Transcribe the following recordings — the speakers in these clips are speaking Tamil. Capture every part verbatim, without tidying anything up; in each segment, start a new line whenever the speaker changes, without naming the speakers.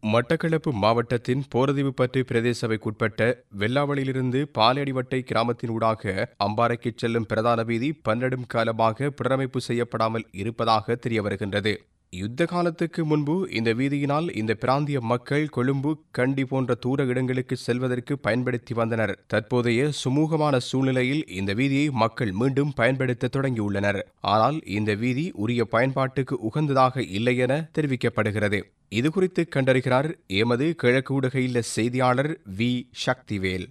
மட்டக்களப்பு மாவட்டத்தின் போரதீவு பற்று பிரதேச சபைக்குட்பட்ட வெள்ளாவளியிலிருந்து பாலையடிவட்டை கிராமத்தின் ஊடாக அம்பாறைக்கு செல்லும் பிரதான வீதி பன்னெடும் காலமாக புனரமைப்பு செய்யப்படாமல் இருப்பதாக தெரியவருகின்றது. யுத்த காலத்துக்கு முன்பு இந்த வீதியினால் இந்த பிராந்திய மக்கள் கொழும்பு, கண்டி போன்ற தூர இடங்களுக்கு செல்வதற்கு பயன்படுத்தி வந்தனர். தற்போதைய சுமூகமான சூழ்நிலையில் இந்த வீதியை மக்கள் மீண்டும் பயன்படுத்த தொடங்கியுள்ளனர். ஆனால் இந்த வீதி உரிய பயன்பாட்டுக்கு உகந்ததாக இல்லை என தெரிவிக்கப்படுகிறது. இதுகுறித்து கண்டறிகிறார் எமது கிழக்கு ஊடக இல்ல செய்தியாளர் வி சக்திவேல்.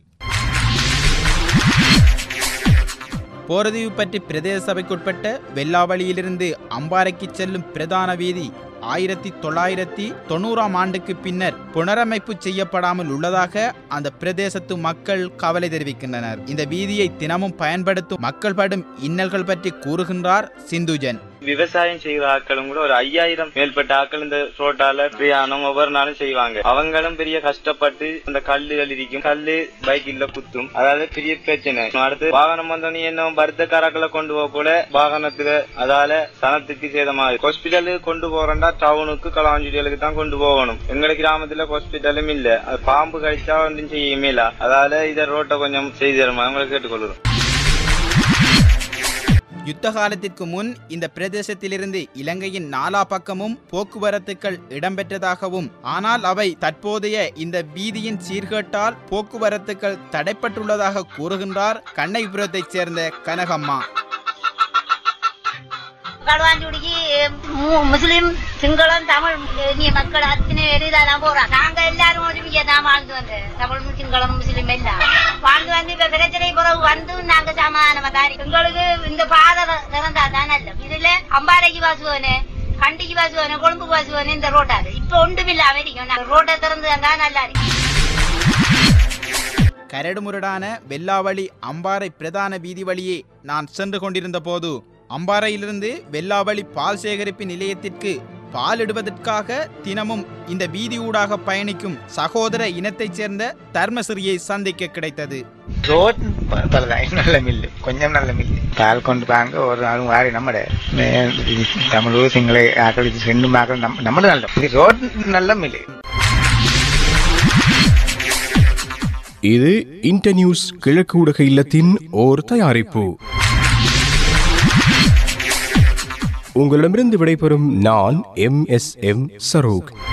போரதீவு பற்றி பிரதேச சபைக்குட்பட்ட வெள்ளாவளியிலிருந்து அம்பாறைக்கு செல்லும் பிரதான வீதி ஆயிரத்தி தொள்ளாயிரத்தி தொண்ணூறாம் ஆண்டுக்கு பின்னர் புனரமைப்பு செய்யப்படாமல் உள்ளதாக அந்த பிரதேசத்து மக்கள் கவலை தெரிவிக்கின்றனர். இந்த வீதியை தினமும் பயன்படுத்தும் மக்கள் படும் இன்னல்கள் பற்றி கூறுகின்றார் சிந்துஜன்.
விவசாயம் செய்கிற ஆட்களும் கூட ஒரு ஐயாயிரம் மேற்பட்ட ஆட்கள் இந்த ரோட்டால பிரயாணம் ஒவ்வொரு நாளும் செய்வாங்க. அவங்களும் பெரிய கஷ்டப்பட்டு அந்த கல்லுகள் இருக்கும், கல்லு பைக்கில் குத்தும், அதாவது பெரிய பிரச்சனை. அடுத்து வாகனம் வந்தோடனே என்ன பருத்தக்காரக்களை கொண்டு போக கூட வாகனத்துல அதால சனத்துக்கு சேதமாகுது. ஹாஸ்பிட்டலுக்கு கொண்டு போறோம்டா டவுனுக்கு களவாஞ்சிகளுக்கு தான் கொண்டு போகணும். எங்க கிராமத்துல ஹாஸ்பிட்டலும் இல்ல. அது பாம்பு கழிச்சா ஒன்றும் செய்யுமே இல்ல. அதால இத ரோட்டை கொஞ்சம் செய்து தருமா அவங்களை கேட்டுக்கொள்ளுறோம்.
யுத்த காலத்திற்கு முன் இந்த பிரதேசத்திலிருந்து இலங்கையின் நாலா பக்கமும் போக்குவரத்துக்கள் இடம்பெற்றதாகவும், ஆனால் அவை தற்போதைய இந்த வீதியின் சீர்கேட்டால் போக்குவரத்துக்கள் தடைப்பட்டுள்ளதாக கூறுகின்றார் கண்ணைபுரத்தைச் சேர்ந்த கனகம்மா.
களுவாஞ்சுடிக்கு முஸ்லிம், சிங்களம், தமிழ் மக்கள் அத்தனை பேருதான் போறாங்க. நாங்க எல்லாரும் தான் வாழ்ந்து வந்து தமிழ், சிங்களம், முஸ்லிம் எல்லாம் வாழ்ந்து வந்து இப்ப பிரச்சனை பிறகு வந்து நாங்க சமாதானமா தான். எங்களுக்கு இந்த பாதை திறந்தா தான் நல்ல. இதுல அம்பாறைக்கு வாசுவனு, கண்டிக்கு வாசுவனு, கொழும்பு வாசுவனு இந்த ரோட்டாது இப்ப ஒன்றும் இல்ல. அமெரிக்கா ரோட்டை திறந்து தான் நல்லா இருக்கு.
கரடுமுரடான வெள்ளாவளி அம்பாறை பிரதான வீதி வழியே நான் சென்று கொண்டிருந்த போது அம்பாறையிலிருந்து வெள்ளாவளி பால் சேகரிப்பு நிலையத்திற்கு பால் இடுவதற்காக தினமும் இந்த வீதி ஊடாக பயணிக்கும் சகோதர இனத்தைச் சேர்ந்த தர்மசிறியை சந்திக்க கிடைத்தது.
ரோட் நல்ல மில்லு, கொஞ்சம் நல்ல மில்லு. பால் கொண்டு வாங்க ஒரு நாளும் வாரி நம்மட தமிழ் சிங்கள ஆக்கள் ரெண்டு ஆக்கள் நம்ம நல்ல ரோட் நல்ல மில்லு.
இது இன்டர் நியூஸ் கிழக்கு ஊடக இல்லத்தின் ஓர் தயாரிப்பு. உங்களிடமிருந்து விடைபெறும் நான் எம் எஸ் எம் சரூக்.